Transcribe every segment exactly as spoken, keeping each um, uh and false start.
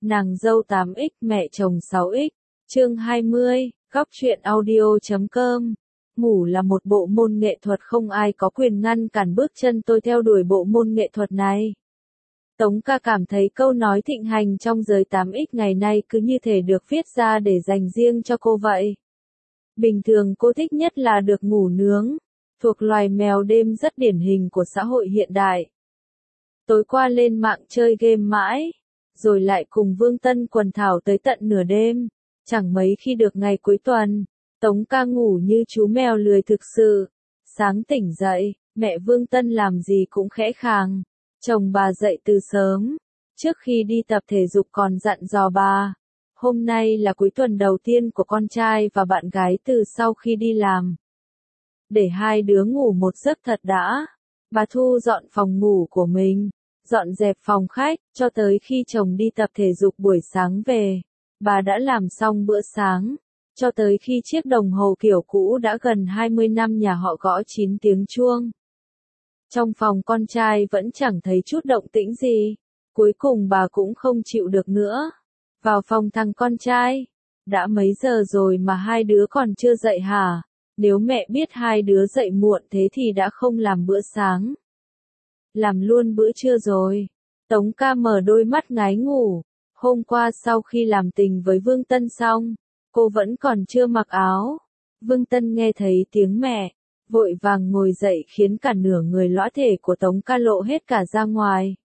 Nàng dâu tám x mẹ chồng sáu x, chương hai mươi, góc truyện audio chấm com. Ngủ là một bộ môn nghệ thuật không ai có quyền ngăn cản bước chân tôi theo đuổi bộ môn nghệ thuật này. Tống ca cảm thấy câu nói thịnh hành trong giới tám x ngày nay cứ như thể được viết ra để dành riêng cho cô vậy. Bình thường cô thích nhất là được ngủ nướng, thuộc loài mèo đêm rất điển hình của xã hội hiện đại. Tối qua lên mạng chơi game mãi, rồi lại cùng Vương Tân quần thảo tới tận nửa đêm, chẳng mấy khi được ngày cuối tuần. Tống ca ngủ như chú mèo lười thực sự. Sáng tỉnh dậy, mẹ Vương Tân làm gì cũng khẽ khàng. Chồng bà dậy từ sớm, trước khi đi tập thể dục còn dặn dò bà. Hôm nay là cuối tuần đầu tiên của con trai và bạn gái từ sau khi đi làm. Để hai đứa ngủ một giấc thật đã. Bà thu dọn phòng ngủ của mình, dọn dẹp phòng khách, cho tới khi chồng đi tập thể dục buổi sáng về. Bà đã làm xong bữa sáng, cho tới khi chiếc đồng hồ kiểu cũ đã gần hai mươi năm nhà họ gõ chín tiếng chuông. Trong phòng con trai vẫn chẳng thấy chút động tĩnh gì. Cuối cùng bà cũng không chịu được nữa. Vào phòng thằng con trai. Đã mấy giờ rồi mà hai đứa còn chưa dậy hả? Nếu mẹ biết hai đứa dậy muộn thế thì đã không làm bữa sáng. Làm luôn bữa trưa rồi. Tống ca mở đôi mắt ngái ngủ. Hôm qua sau khi làm tình với Vương Tân xong, cô vẫn còn chưa mặc áo. Vương Tân nghe thấy tiếng mẹ, vội vàng ngồi dậy khiến cả nửa người lõa thể của Tống ca lộ hết cả ra ngoài.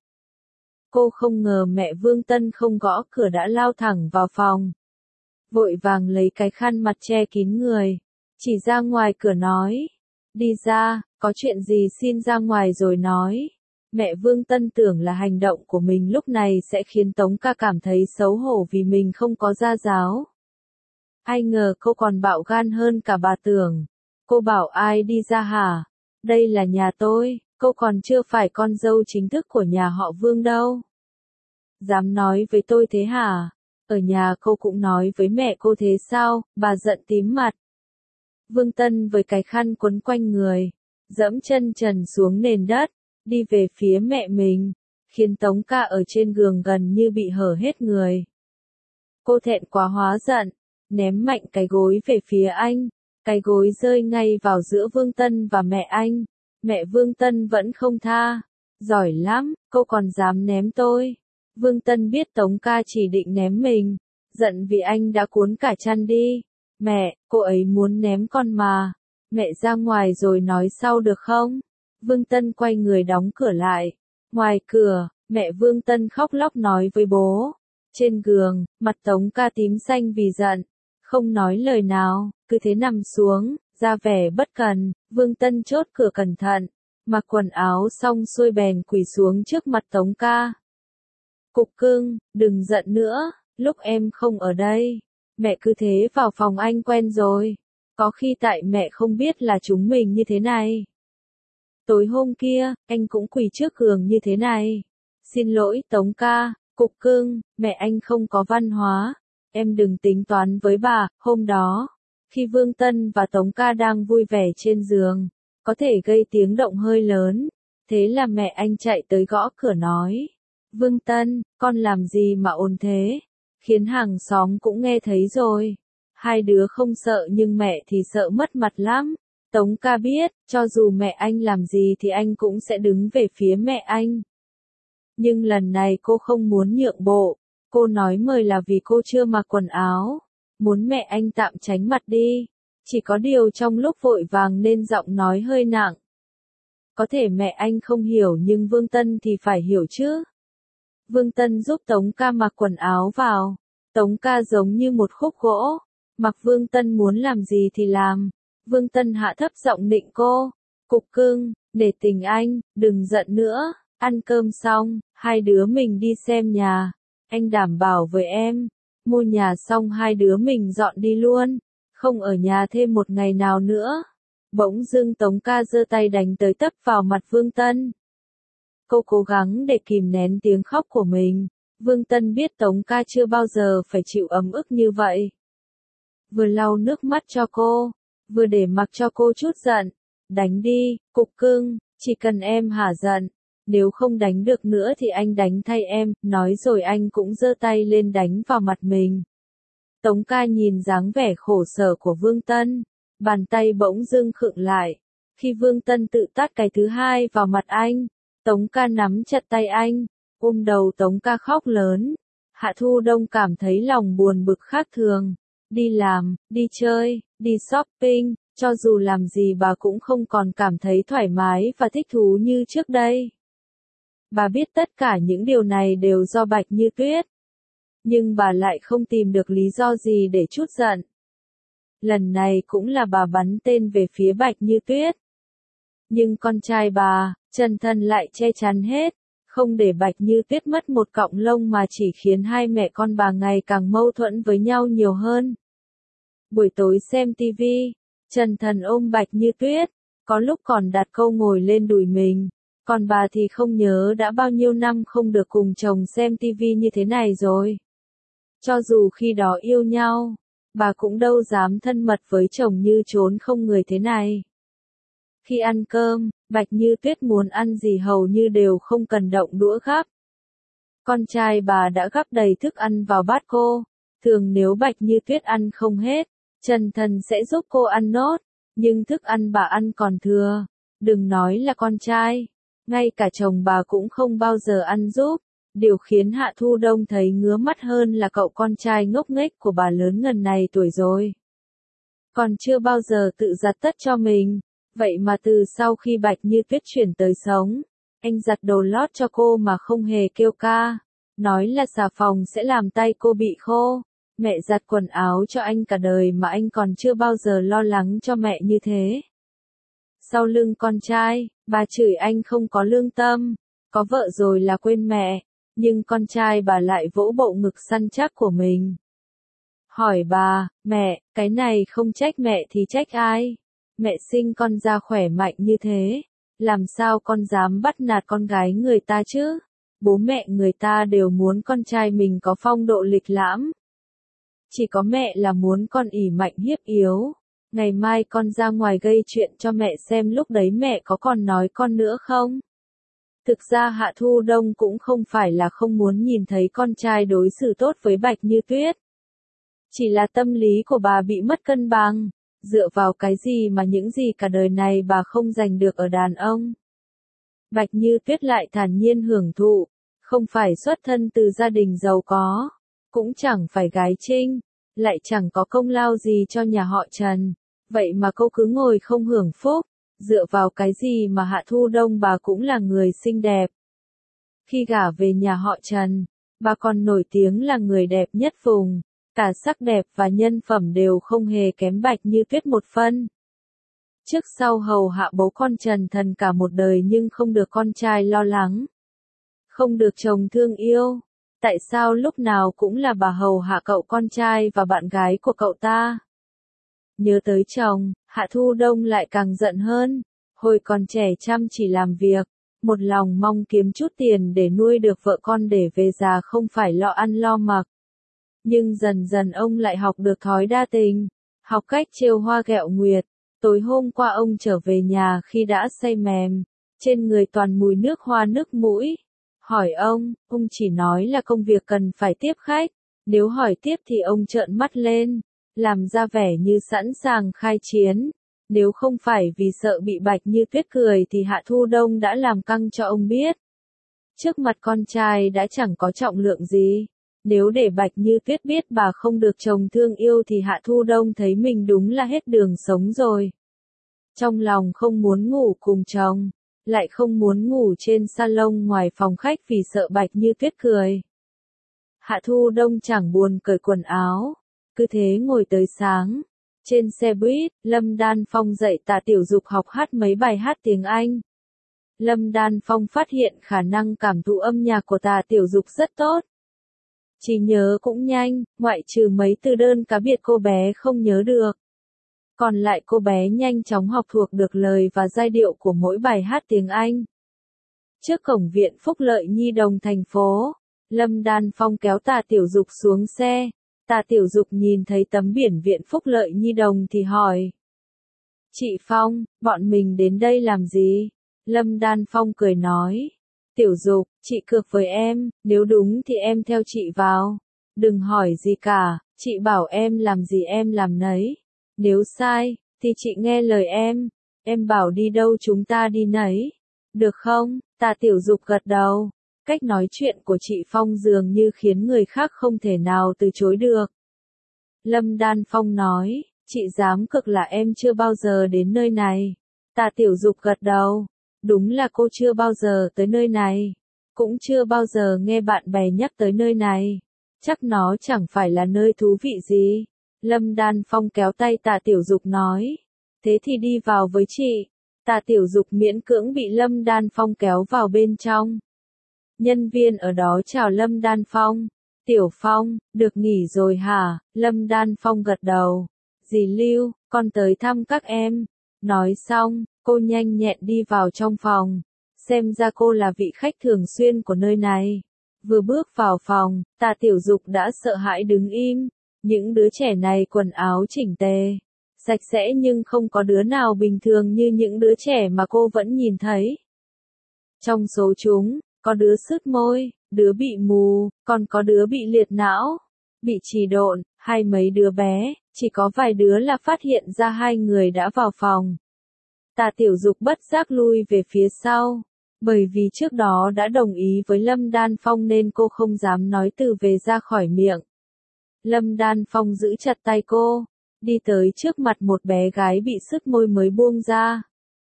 Cô không ngờ mẹ Vương Tân không gõ cửa đã lao thẳng vào phòng. Vội vàng lấy cái khăn mặt che kín người, chỉ ra ngoài cửa nói. Đi ra, có chuyện gì xin ra ngoài rồi nói. Mẹ Vương Tân tưởng là hành động của mình lúc này sẽ khiến Tống ca cảm thấy xấu hổ vì mình không có gia giáo. Ai ngờ cô còn bạo gan hơn cả bà tưởng. Cô bảo ai đi ra hả? Đây là nhà tôi, cô còn chưa phải con dâu chính thức của nhà họ Vương đâu. Dám nói với tôi thế hả? Ở nhà cô cũng nói với mẹ cô thế sao? Bà giận tím mặt. Vương Tân với cái khăn quấn quanh người, dẫm chân trần xuống nền đất, đi về phía mẹ mình, khiến Tống ca ở trên giường gần như bị hở hết người. Cô thẹn quá hóa giận, ném mạnh cái gối về phía anh, cái gối rơi ngay vào giữa Vương Tân và mẹ anh. Mẹ Vương Tân vẫn không tha, giỏi lắm, cô còn dám ném tôi. Vương Tân biết Tống ca chỉ định ném mình, giận vì anh đã cuốn cả chăn đi. Mẹ, cô ấy muốn ném con mà, mẹ ra ngoài rồi nói sau được không? Vương Tân quay người đóng cửa lại. Ngoài cửa, mẹ Vương Tân khóc lóc nói với bố. Trên giường, mặt Tống ca tím xanh vì giận, không nói lời nào, cứ thế nằm xuống, ra vẻ bất cần. Vương Tân chốt cửa cẩn thận, mặc quần áo xong xuôi bèn quỳ xuống trước mặt Tống ca. Cục cưng, đừng giận nữa, lúc em không ở đây, mẹ cứ thế vào phòng anh quen rồi. Có khi tại mẹ không biết là chúng mình như thế này. Tối hôm kia, anh cũng quỳ trước giường như thế này. Xin lỗi Tống ca, cục cưng, mẹ anh không có văn hóa. Em đừng tính toán với bà. Hôm đó, khi Vương Tân và Tống ca đang vui vẻ trên giường, có thể gây tiếng động hơi lớn. Thế là mẹ anh chạy tới gõ cửa nói. Vương Tân, con làm gì mà ồn thế? Khiến hàng xóm cũng nghe thấy rồi. Hai đứa không sợ nhưng mẹ thì sợ mất mặt lắm. Tống ca biết, cho dù mẹ anh làm gì thì anh cũng sẽ đứng về phía mẹ anh. Nhưng lần này cô không muốn nhượng bộ. Cô nói mời là vì cô chưa mặc quần áo. Muốn mẹ anh tạm tránh mặt đi. Chỉ có điều trong lúc vội vàng nên giọng nói hơi nặng. Có thể mẹ anh không hiểu nhưng Vương Tân thì phải hiểu chứ. Vương Tân giúp Tống ca mặc quần áo vào. Tống ca giống như một khúc gỗ. Mặc Vương Tân muốn làm gì thì làm. Vương Tân hạ thấp giọng nịnh cô. Cục cưng, để tình anh, đừng giận nữa. Ăn cơm xong, hai đứa mình đi xem nhà. Anh đảm bảo với em. Mua nhà xong hai đứa mình dọn đi luôn. Không ở nhà thêm một ngày nào nữa. Bỗng dưng Tống ca giơ tay đánh tới tấp vào mặt Vương Tân. Cô cố gắng để kìm nén tiếng khóc của mình. Vương Tân biết Tống ca chưa bao giờ phải chịu ấm ức như vậy. Vừa lau nước mắt cho cô, vừa để mặc cho cô chút giận. Đánh đi, cục cưng, chỉ cần em hả giận. nếu không đánh được nữa thì anh đánh thay em, nói rồi anh cũng giơ tay lên đánh vào mặt mình. Tống ca nhìn dáng vẻ khổ sở của Vương Tân, bàn tay bỗng dưng khựng lại. Khi Vương Tân tự tát cái thứ hai vào mặt anh, Tống ca nắm chặt tay anh, ôm đầu Tống ca khóc lớn. Hạ Thu Đông cảm thấy lòng buồn bực khác thường. Đi làm, đi chơi, đi shopping, cho dù làm gì bà cũng không còn cảm thấy thoải mái và thích thú như trước đây. Bà biết tất cả những điều này đều do Bạch Như Tuyết. Nhưng bà lại không tìm được lý do gì để trút giận. Lần này cũng là bà bắn tên về phía Bạch Như Tuyết. Nhưng con trai bà, Trần Thần lại che chắn hết, không để Bạch Như Tuyết mất một cọng lông mà chỉ khiến hai mẹ con bà ngày càng mâu thuẫn với nhau nhiều hơn. Buổi tối xem tivi, Trần Thần ôm Bạch Như Tuyết, có lúc còn đặt câu ngồi lên đùi mình, còn bà thì không nhớ đã bao nhiêu năm không được cùng chồng xem tivi như thế này rồi. Cho dù khi đó yêu nhau, bà cũng đâu dám thân mật với chồng như trốn không người thế này. Khi ăn cơm, Bạch Như Tuyết muốn ăn gì hầu như đều không cần động đũa gắp. Con trai bà đã gắp đầy thức ăn vào bát cô, thường nếu Bạch Như Tuyết ăn không hết, Trần Thần sẽ giúp cô ăn nốt, nhưng thức ăn bà ăn còn thừa, đừng nói là con trai, ngay cả chồng bà cũng không bao giờ ăn giúp. Điều khiến Hạ Thu Đông thấy ngứa mắt hơn là cậu con trai ngốc nghếch của bà lớn ngần này tuổi rồi. Còn chưa bao giờ tự giặt tất cho mình, vậy mà từ sau khi Bạch Như Tuyết chuyển tới sống, anh giặt đồ lót cho cô mà không hề kêu ca, nói là xà phòng sẽ làm tay cô bị khô. Mẹ giặt quần áo cho anh cả đời mà anh còn chưa bao giờ lo lắng cho mẹ như thế. Sau lưng con trai, bà chửi anh không có lương tâm, có vợ rồi là quên mẹ. Nhưng con trai bà lại vỗ bộ ngực săn chắc của mình. Hỏi bà, mẹ, cái này không trách mẹ thì trách ai? Mẹ sinh con ra khỏe mạnh như thế, làm sao con dám bắt nạt con gái người ta chứ? Bố mẹ người ta đều muốn con trai mình có phong độ lịch lãm. Chỉ có mẹ là muốn con ỷ mạnh hiếp yếu. Ngày mai con ra ngoài gây chuyện cho mẹ xem lúc đấy mẹ có còn nói con nữa không? Thực ra Hạ Thu Đông cũng không phải là không muốn nhìn thấy con trai đối xử tốt với Bạch Như Tuyết. Chỉ là tâm lý của bà bị mất cân bằng, dựa vào cái gì mà những gì cả đời này bà không giành được ở đàn ông. Bạch Như Tuyết lại thản nhiên hưởng thụ, không phải xuất thân từ gia đình giàu có, cũng chẳng phải gái trinh, lại chẳng có công lao gì cho nhà họ Trần, vậy mà cô cứ ngồi không hưởng phúc. Dựa vào cái gì mà Hạ Thu Đông bà cũng là người xinh đẹp. Khi gả về nhà họ Trần, bà còn nổi tiếng là người đẹp nhất vùng, cả sắc đẹp và nhân phẩm đều không hề kém Bạch Như Tuyết một phân. Trước sau hầu hạ bố con Trần Thần cả một đời nhưng không được con trai lo lắng. Không được chồng thương yêu. Tại sao lúc nào cũng là bà hầu hạ cậu con trai và bạn gái của cậu ta? Nhớ tới chồng, Hạ Thu Đông lại càng giận hơn. Hồi còn trẻ chăm chỉ làm việc, một lòng mong kiếm chút tiền để nuôi được vợ con để về già không phải lo ăn lo mặc. Nhưng dần dần ông lại học được thói đa tình, học cách trêu hoa ghẹo nguyệt. Tối hôm qua ông trở về nhà khi đã say mềm, trên người toàn mùi nước hoa nước mũi. Hỏi ông, ông chỉ nói là công việc cần phải tiếp khách, nếu hỏi tiếp thì ông trợn mắt lên, làm ra vẻ như sẵn sàng khai chiến. Nếu không phải vì sợ bị Bạch Như Tuyết cười thì Hạ Thu Đông đã làm căng cho ông biết. Trước mặt con trai đã chẳng có trọng lượng gì. Nếu để Bạch Như Tuyết biết bà không được chồng thương yêu thì Hạ Thu Đông thấy mình đúng là hết đường sống rồi. Trong lòng không muốn ngủ cùng chồng, lại không muốn ngủ trên salon ngoài phòng khách vì sợ Bạch Như Tuyết cười. Hạ Thu Đông chẳng buồn cởi quần áo, cứ thế ngồi tới sáng. Trên xe buýt, Lâm Đan Phong dạy Tạ Tiểu Dục học hát mấy bài hát tiếng Anh. Lâm Đan Phong phát hiện khả năng cảm thụ âm nhạc của Tạ Tiểu Dục rất tốt. Trí nhớ cũng nhanh, ngoại trừ mấy từ đơn cá biệt cô bé không nhớ được. Còn lại cô bé nhanh chóng học thuộc được lời và giai điệu của mỗi bài hát tiếng Anh. Trước cổng viện Phúc Lợi Nhi đồng thành phố, Lâm Đan Phong kéo Tạ Tiểu Dục xuống xe. Tạ Tiểu Dục nhìn thấy tấm biển viện Phúc Lợi Nhi đồng thì hỏi. Chị Phong, bọn mình đến đây làm gì? Lâm Đan Phong cười nói. Tiểu Dục, chị cược với em, nếu đúng thì em theo chị vào. Đừng hỏi gì cả, chị bảo em làm gì em làm nấy. Nếu sai, thì chị nghe lời em, em bảo đi đâu chúng ta đi nấy. Được không? Tạ Tiểu Dục gật đầu. Cách nói chuyện của chị Phong dường như khiến người khác không thể nào từ chối được. Lâm Đan Phong nói, chị dám cực là em chưa bao giờ đến nơi này. Tạ Tiểu Dục gật đầu. Đúng là cô chưa bao giờ tới nơi này. Cũng chưa bao giờ nghe bạn bè nhắc tới nơi này. Chắc nó chẳng phải là nơi thú vị gì. Lâm Đan Phong kéo tay Tạ Tiểu Dục nói. Thế thì đi vào với chị. Tạ Tiểu Dục miễn cưỡng bị Lâm Đan Phong kéo vào bên trong. Nhân viên ở đó chào Lâm Đan Phong. Tiểu Phong, được nghỉ rồi hả? Lâm Đan Phong gật đầu. Dì Lưu, con tới thăm các em. Nói xong, cô nhanh nhẹn đi vào trong phòng. Xem ra cô là vị khách thường xuyên của nơi này. Vừa bước vào phòng, Tạ Tiểu Dục đã sợ hãi đứng im. Những đứa trẻ này quần áo chỉnh tề, sạch sẽ nhưng không có đứa nào bình thường như những đứa trẻ mà cô vẫn nhìn thấy. Trong số chúng, có đứa sứt môi, đứa bị mù, còn có đứa bị liệt não, bị trì độn, hay mấy đứa bé, chỉ có vài đứa là phát hiện ra hai người đã vào phòng. Tạ Tiểu Dục bất giác lui về phía sau, bởi vì trước đó đã đồng ý với Lâm Đan Phong nên cô không dám nói từ về ra khỏi miệng. Lâm Đan Phong giữ chặt tay cô, đi tới trước mặt một bé gái bị sứt môi mới buông ra.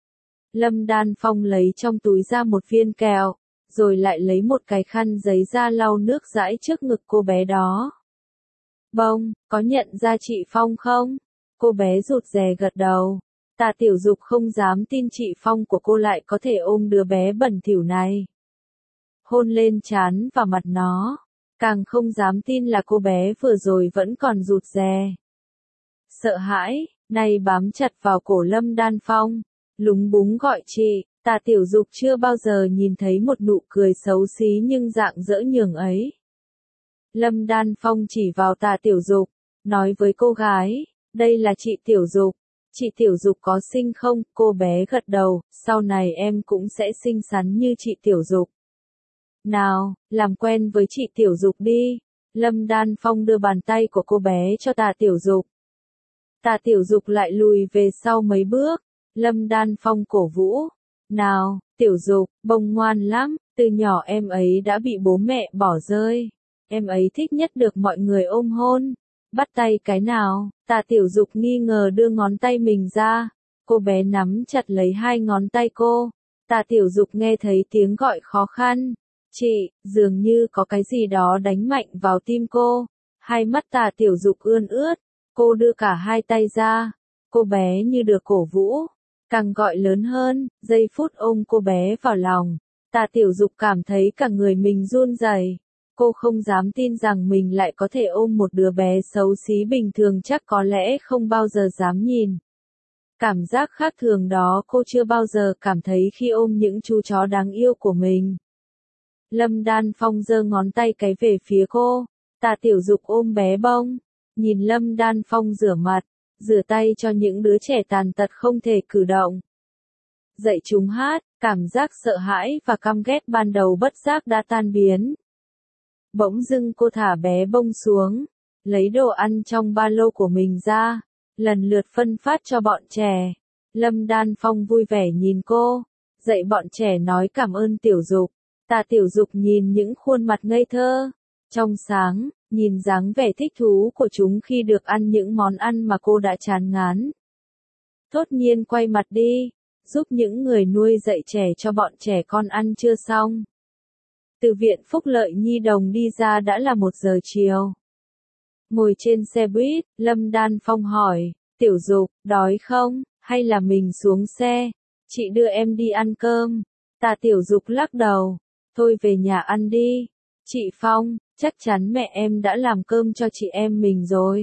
Lâm Đan Phong lấy trong túi ra một viên kẹo, rồi lại lấy một cái khăn giấy ra lau nước dãi trước ngực cô bé đó. Bông, có nhận ra chị Phong không? Cô bé rụt rè gật đầu. Tạ Tiểu Dục không dám tin chị Phong của cô lại có thể ôm đứa bé bẩn thỉu này. Hôn lên trán và mặt nó. Càng không dám tin là cô bé vừa rồi vẫn còn rụt rè. Sợ hãi, nay bám chặt vào cổ Lâm Đan Phong. Lúng búng gọi chị. Tạ Tiểu Dục chưa bao giờ nhìn thấy một nụ cười xấu xí nhưng rạng rỡ nhường ấy. Lâm Đan Phong chỉ vào Tạ Tiểu Dục, nói với cô gái, đây là chị Tiểu Dục. Chị Tiểu Dục có xinh không? Cô bé gật đầu, sau này em cũng sẽ xinh xắn như chị Tiểu Dục. Nào, làm quen với chị Tiểu Dục đi. Lâm Đan Phong đưa bàn tay của cô bé cho Tạ Tiểu Dục. Tạ Tiểu Dục lại lùi về sau mấy bước. Lâm Đan Phong cổ vũ. Nào, Tiểu Dục, bông ngoan lắm, từ nhỏ em ấy đã bị bố mẹ bỏ rơi. Em ấy thích nhất được mọi người ôm hôn. Bắt tay cái nào? Tạ Tiểu Dục nghi ngờ đưa ngón tay mình ra. Cô bé nắm chặt lấy hai ngón tay cô. Tạ Tiểu Dục nghe thấy tiếng gọi khó khăn. Chị, dường như có cái gì đó đánh mạnh vào tim cô. Hai mắt Tạ Tiểu Dục ươn ướt. Cô đưa cả hai tay ra. Cô bé như được cổ vũ. Càng gọi lớn hơn, giây phút ôm cô bé vào lòng. Tạ Tiểu Dục cảm thấy cả người mình run rẩy. Cô không dám tin rằng mình lại có thể ôm một đứa bé xấu xí bình thường, chắc có lẽ không bao giờ dám nhìn. Cảm giác khác thường đó cô chưa bao giờ cảm thấy khi ôm những chú chó đáng yêu của mình. Lâm Đan Phong giơ ngón tay cái về phía cô. Tạ Tiểu Dục ôm bé bông. Nhìn Lâm Đan Phong rửa mặt, rửa tay cho những đứa trẻ tàn tật không thể cử động. Dạy chúng hát, cảm giác sợ hãi và căm ghét ban đầu bất giác đã tan biến. Bỗng dưng cô thả bé bông xuống, lấy đồ ăn trong ba lô của mình ra, lần lượt phân phát cho bọn trẻ. Lâm Đan Phong vui vẻ nhìn cô, dạy bọn trẻ nói cảm ơn Tiểu Dục. Tạ Tiểu Dục nhìn những khuôn mặt ngây thơ, trong sáng, nhìn dáng vẻ thích thú của chúng khi được ăn những món ăn mà cô đã chán ngán. Thốt nhiên quay mặt đi, giúp những người nuôi dạy trẻ cho bọn trẻ con ăn trưa xong. Từ viện Phúc Lợi Nhi Đồng đi ra đã là một giờ chiều. Ngồi trên xe buýt, Lâm Đan Phong hỏi, Tiểu Dục, đói không, hay là mình xuống xe, chị đưa em đi ăn cơm. Tạ Tiểu Dục lắc đầu, thôi về nhà ăn đi. Chị Phong, chắc chắn mẹ em đã làm cơm cho chị em mình rồi.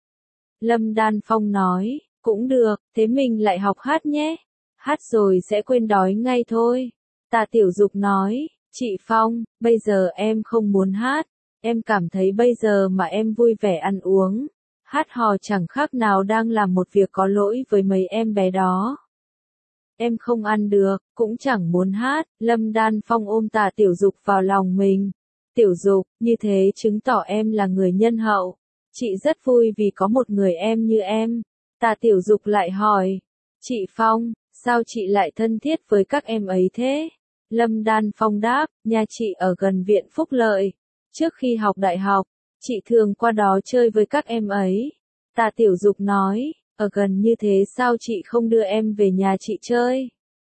Lâm Đan Phong nói, cũng được, thế mình lại học hát nhé. Hát rồi sẽ quên đói ngay thôi. Tạ Tiểu Dục nói, chị Phong, bây giờ em không muốn hát. Em cảm thấy bây giờ mà em vui vẻ ăn uống, hát hò chẳng khác nào đang làm một việc có lỗi với mấy em bé đó. em không ăn được, cũng chẳng muốn hát. Lâm Đan Phong ôm Tả Tiểu Dục vào lòng mình. Tiểu Dục, như thế chứng tỏ em là người nhân hậu. Chị rất vui vì có một người em như em. Tả Tiểu Dục lại hỏi. Chị Phong, sao chị lại thân thiết với các em ấy thế? Lâm Đan Phong đáp, nhà chị ở gần Viện Phúc Lợi. Trước khi học đại học, chị thường qua đó chơi với các em ấy. Tả Tiểu Dục nói, ở gần như thế sao chị không đưa em về nhà chị chơi?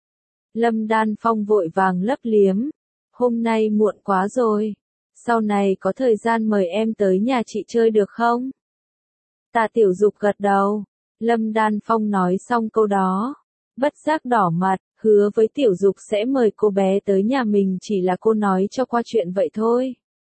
Lâm Đan Phong vội vàng lấp liếm, hôm nay muộn quá rồi, sau này có thời gian mời em tới nhà chị chơi được không? Tả Tiểu Dục gật đầu. Lâm Đan Phong nói xong câu đó, bất giác đỏ mặt, hứa với Tiểu Dục sẽ mời cô bé tới nhà mình, chỉ là cô nói cho qua chuyện vậy thôi.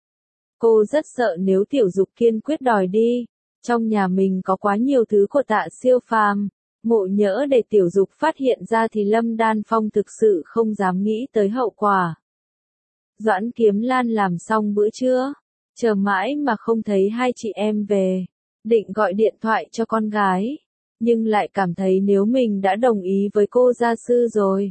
Cô rất sợ nếu Tiểu Dục kiên quyết đòi đi, trong nhà mình có quá nhiều thứ của Tạ siêu phàm, ngộ nhỡ để Tiểu Dục phát hiện ra thì Lâm Đan Phong thực sự không dám nghĩ tới hậu quả. Doãn Kiếm Lan làm xong bữa trưa, chờ mãi mà không thấy hai chị em về, định gọi điện thoại cho con gái, nhưng lại cảm thấy nếu mình đã đồng ý với cô gia sư rồi,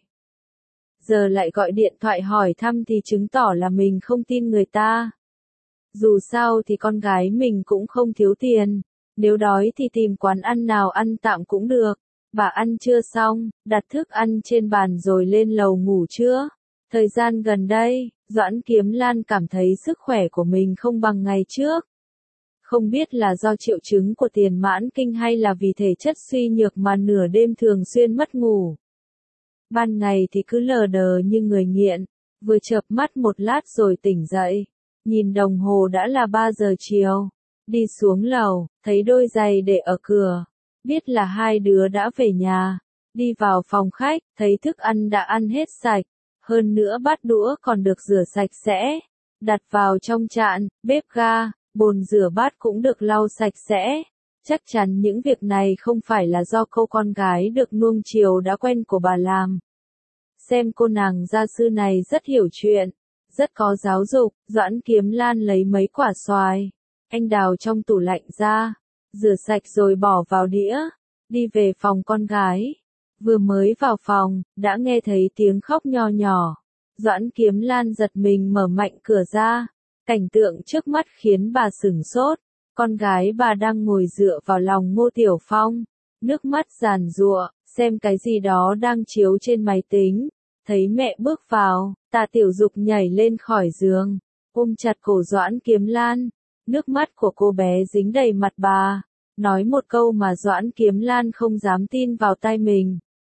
giờ lại gọi điện thoại hỏi thăm thì chứng tỏ là mình không tin người ta. Dù sao thì con gái mình cũng không thiếu tiền, nếu đói thì tìm quán ăn nào ăn tạm cũng được. Bà ăn trưa xong, đặt thức ăn trên bàn rồi lên lầu ngủ trưa. Thời gian gần đây, Doãn Kiếm Lan cảm thấy sức khỏe của mình không bằng ngày trước. Không biết là do triệu chứng của tiền mãn kinh hay là vì thể chất suy nhược mà nửa đêm thường xuyên mất ngủ. Ban ngày thì cứ lờ đờ như người nghiện, vừa chợp mắt một lát rồi tỉnh dậy. Nhìn đồng hồ đã là ba giờ chiều. Đi xuống lầu, thấy đôi giày để ở cửa. Biết là hai đứa đã về nhà. Đi vào phòng khách, thấy thức ăn đã ăn hết sạch. Hơn nữa bát đũa còn được rửa sạch sẽ. Đặt vào trong chạn, bếp ga, bồn rửa bát cũng được lau sạch sẽ. Chắc chắn những việc này không phải là do cô con gái được nuông chiều đã quen của bà làm. Xem cô nàng gia sư này rất hiểu chuyện, rất có giáo dục. Doãn Kiếm Lan lấy mấy quả xoài, anh đào trong tủ lạnh ra, rửa sạch rồi bỏ vào đĩa, đi về phòng con gái. Vừa mới vào phòng, đã nghe thấy tiếng khóc nho nhỏ. Doãn Kiếm Lan giật mình mở mạnh cửa ra, cảnh tượng trước mắt khiến bà sửng sốt. Con gái bà đang ngồi dựa vào lòng Ngô Tiểu Phong, nước mắt giàn giụa, xem cái gì đó đang chiếu trên máy tính. Thấy mẹ bước vào, Tạ Tiểu Dục nhảy lên khỏi giường, ôm chặt cổ Doãn Kiếm Lan. Nước mắt của cô bé dính đầy mặt bà, nói một câu mà Doãn Kiếm Lan không dám tin vào tai mình.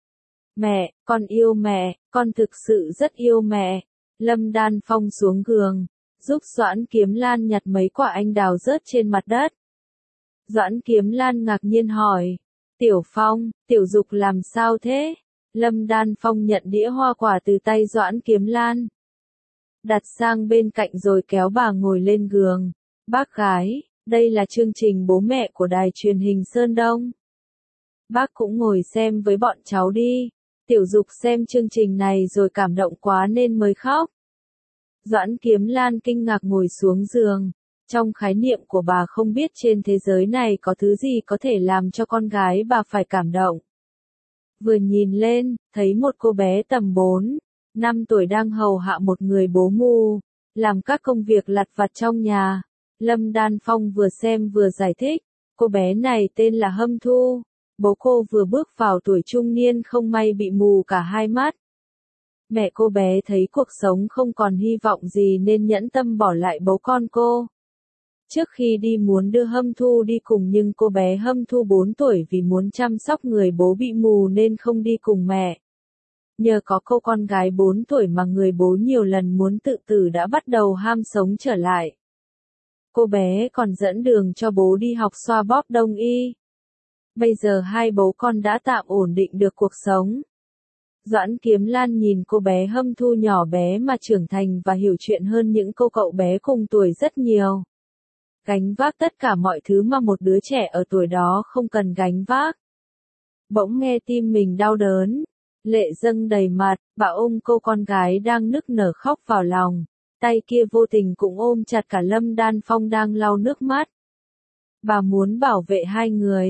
Mẹ, con yêu mẹ, con thực sự rất yêu mẹ. Lâm Đan Phong xuống giường, giúp Doãn Kiếm Lan nhặt mấy quả anh đào rớt trên mặt đất. Doãn Kiếm Lan ngạc nhiên hỏi, Tiểu Phong, Tiểu Dục làm sao thế? Lâm Đan Phong nhận đĩa hoa quả từ tay Doãn Kiếm Lan, đặt sang bên cạnh rồi kéo bà ngồi lên giường. Bác gái, đây là chương trình bố mẹ của đài truyền hình Sơn Đông. Bác cũng ngồi xem với bọn cháu đi. Tiểu Dục xem chương trình này rồi cảm động quá nên mới khóc. Doãn Kiếm Lan kinh ngạc ngồi xuống giường. Trong khái niệm của bà không biết trên thế giới này có thứ gì có thể làm cho con gái bà phải cảm động. Vừa nhìn lên, thấy một cô bé tầm bốn, năm tuổi đang hầu hạ một người bố mù, làm các công việc lặt vặt trong nhà. Lâm Đan Phong vừa xem vừa giải thích, cô bé này tên là Hâm Thu, bố cô vừa bước vào tuổi trung niên không may bị mù cả hai mắt. Mẹ cô bé thấy cuộc sống không còn hy vọng gì nên nhẫn tâm bỏ lại bố con cô. Trước khi đi muốn đưa Hâm Thu đi cùng nhưng cô bé Hâm Thu bốn tuổi vì muốn chăm sóc người bố bị mù nên không đi cùng mẹ. Nhờ có cô con gái bốn tuổi mà người bố nhiều lần muốn tự tử đã bắt đầu ham sống trở lại. Cô bé còn dẫn đường cho bố đi học xoa bóp đông y. Bây giờ hai bố con đã tạm ổn định được cuộc sống. Doãn Kiếm Lan nhìn cô bé Hâm Thu nhỏ bé mà trưởng thành và hiểu chuyện hơn những cô cậu bé cùng tuổi rất nhiều. Gánh vác tất cả mọi thứ mà một đứa trẻ ở tuổi đó không cần gánh vác. Bỗng nghe tim mình đau đớn, lệ dâng đầy mặt, bà ôm cô con gái đang nức nở khóc vào lòng, tay kia vô tình cũng ôm chặt cả Lâm Đan Phong đang lau nước mắt. Bà muốn bảo vệ hai người,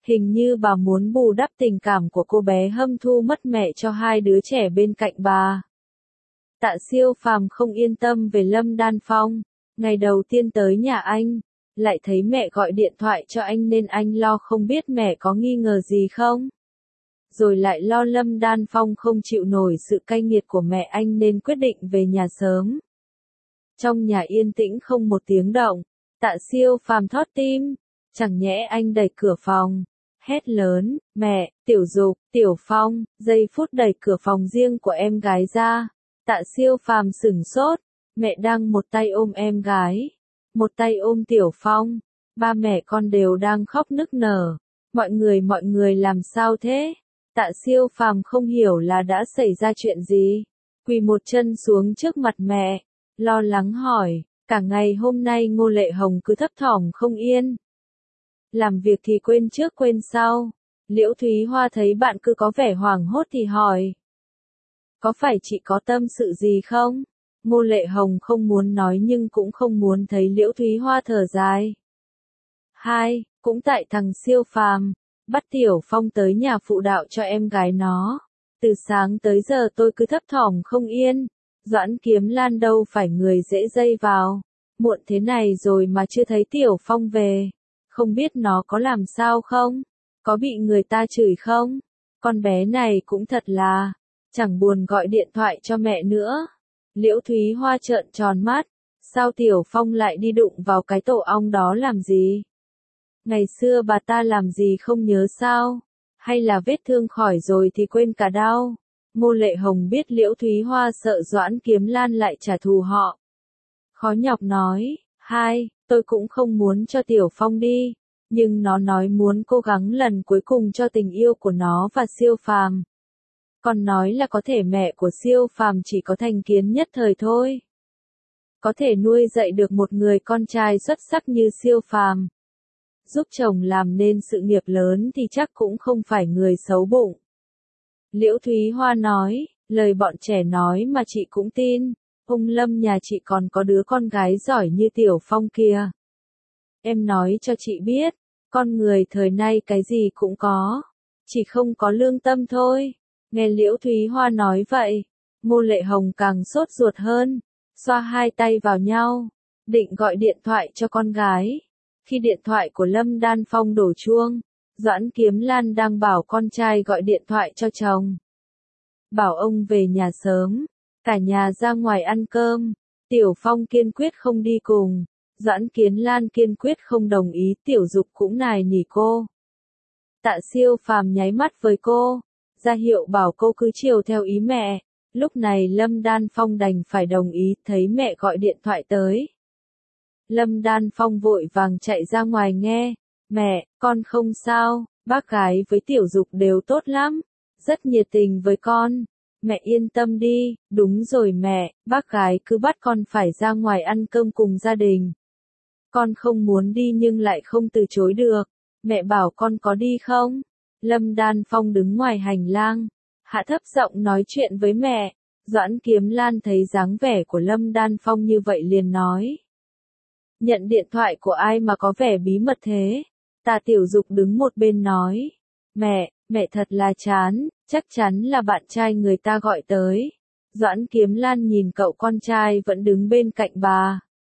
Hình như bà muốn bù đắp tình cảm của cô bé hâm thu mất mẹ cho hai đứa trẻ bên cạnh bà. Tạ Siêu Phàm không yên tâm về Lâm Đan Phong. Ngày đầu tiên tới nhà anh, lại thấy mẹ gọi điện thoại cho anh nên anh lo không biết mẹ có nghi ngờ gì không. Rồi lại lo Lâm Đan Phong không chịu nổi sự cay nghiệt của mẹ anh nên quyết định về nhà sớm. Trong nhà yên tĩnh không một tiếng động, Tạ Siêu Phàm thót tim, chẳng nhẽ anh đẩy cửa phòng, hét lớn, mẹ, Tiểu Dục, Tiểu Phong, giây phút đẩy cửa phòng riêng của em gái ra. Tạ Siêu Phàm sửng sốt, mẹ đang một tay ôm em gái, một tay ôm Tiểu Phong, ba mẹ con đều đang khóc nức nở. Mọi người mọi người làm sao thế? Tạ Siêu Phàm không hiểu là đã xảy ra chuyện gì, quỳ một chân xuống trước mặt mẹ, lo lắng hỏi, cả ngày hôm nay Ngô Lệ Hồng cứ thấp thỏm không yên. Làm việc thì quên trước quên sau. Liễu Thúy Hoa thấy bạn cứ có vẻ hoảng hốt thì hỏi, có phải chị có tâm sự gì không? Ngô Lệ Hồng không muốn nói nhưng cũng không muốn thấy Liễu Thúy Hoa thở dài. Hai, cũng tại thằng Siêu Phàm bắt Tiểu Phong tới nhà phụ đạo cho em gái nó. Từ sáng tới giờ tôi cứ thấp thỏm không yên. Doãn Kiếm Lan đâu phải người dễ dây vào. Muộn thế này rồi mà chưa thấy Tiểu Phong về. Không biết nó có làm sao không? Có bị người ta chửi không? Con bé này cũng thật là, chẳng buồn gọi điện thoại cho mẹ nữa. Liễu Thúy Hoa trợn tròn mắt. Sao Tiểu Phong lại đi đụng vào cái tổ ong đó làm gì? Ngày xưa bà ta làm gì không nhớ sao? Hay là vết thương khỏi rồi thì quên cả đau? Ngô Lệ Hồng biết Liễu Thúy Hoa sợ Doãn Kiếm Lan lại trả thù họ. Khó nhọc nói, hai, tôi cũng không muốn cho Tiểu Phong đi, nhưng nó nói muốn cố gắng lần cuối cùng cho tình yêu của nó và Siêu Phàm. Còn nói là có thể mẹ của Siêu Phàm chỉ có thành kiến nhất thời thôi. Có thể nuôi dạy được một người con trai xuất sắc như Siêu Phàm, giúp chồng làm nên sự nghiệp lớn thì chắc cũng không phải người xấu bụng. Liễu Thúy Hoa nói, lời bọn trẻ nói mà chị cũng tin, ông Lâm nhà chị còn có đứa con gái giỏi như Tiểu Phong kia. Em nói cho chị biết, con người thời nay cái gì cũng có, chỉ không có lương tâm thôi. Nghe Liễu Thúy Hoa nói vậy, Ngô Lệ Hồng càng sốt ruột hơn, xoa hai tay vào nhau, định gọi điện thoại cho con gái. Khi điện thoại của Lâm Đan Phong đổ chuông, Doãn Kiếm Lan đang bảo con trai gọi điện thoại cho chồng. Bảo ông về nhà sớm, cả nhà ra ngoài ăn cơm. Tiểu Phong kiên quyết không đi cùng, Doãn Kiếm Lan kiên quyết không đồng ý, Tiểu Dục cũng nài nỉ cô. Tạ Siêu Phàm nháy mắt với cô, ra hiệu bảo cô cứ chiều theo ý mẹ. Lúc này Lâm Đan Phong đành phải đồng ý, thấy mẹ gọi điện thoại tới. Lâm Đan Phong vội vàng chạy ra ngoài nghe, mẹ, con không sao, bác gái với Tiểu Dục đều tốt lắm, rất nhiệt tình với con, mẹ yên tâm đi. Đúng rồi mẹ, bác gái cứ bắt con phải ra ngoài ăn cơm cùng gia đình. Con không muốn đi nhưng lại không từ chối được, mẹ bảo con có đi không? Lâm Đan Phong đứng ngoài hành lang, hạ thấp giọng nói chuyện với mẹ. Doãn Kiếm Lan thấy dáng vẻ của Lâm Đan Phong như vậy liền nói, nhận điện thoại của ai mà có vẻ bí mật thế? Tạ Tiểu Dục đứng một bên nói, mẹ, mẹ thật là chán, chắc chắn là bạn trai người ta gọi tới. Doãn Kiếm Lan nhìn cậu con trai vẫn đứng bên cạnh bà.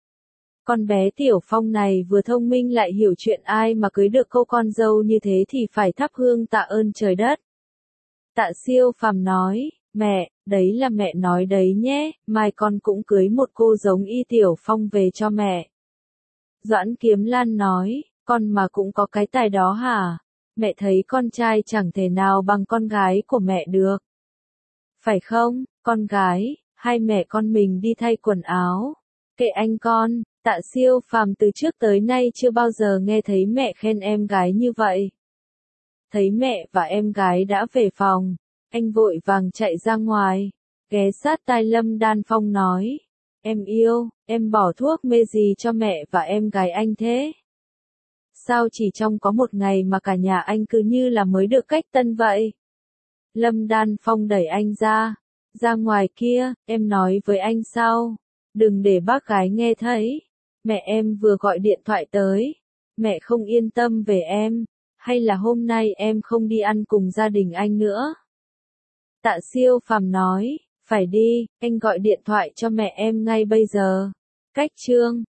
Con bé Tiểu Phong này vừa thông minh lại hiểu chuyện, ai mà cưới được cô con dâu như thế thì phải thắp hương tạ ơn trời đất. Tạ Siêu Phàm nói, mẹ, đấy là mẹ nói đấy nhé, mai con cũng cưới một cô giống y Tiểu Phong về cho mẹ. Doãn Kiếm Lan nói, con mà cũng có cái tài đó hả? Mẹ thấy con trai chẳng thể nào bằng con gái của mẹ được. Phải không, con gái, hai mẹ con mình đi thay quần áo. Kệ anh con. Tạ Siêu Phàm từ trước tới nay chưa bao giờ nghe thấy mẹ khen em gái như vậy. Thấy mẹ và em gái đã về phòng, anh vội vàng chạy ra ngoài, ghé sát tai Lâm Đan Phong nói, em yêu, em bỏ thuốc mê gì cho mẹ và em gái anh thế? Sao chỉ trong có một ngày mà cả nhà anh cứ như là mới được cách tân vậy? Lâm Đan Phong đẩy anh ra, ra ngoài kia, em nói với anh sau, đừng để bác gái nghe thấy. Mẹ em vừa gọi điện thoại tới, mẹ không yên tâm về em, hay là hôm nay em không đi ăn cùng gia đình anh nữa? Tạ Siêu Phàm nói, phải đi, anh gọi điện thoại cho mẹ em ngay bây giờ. Cách chương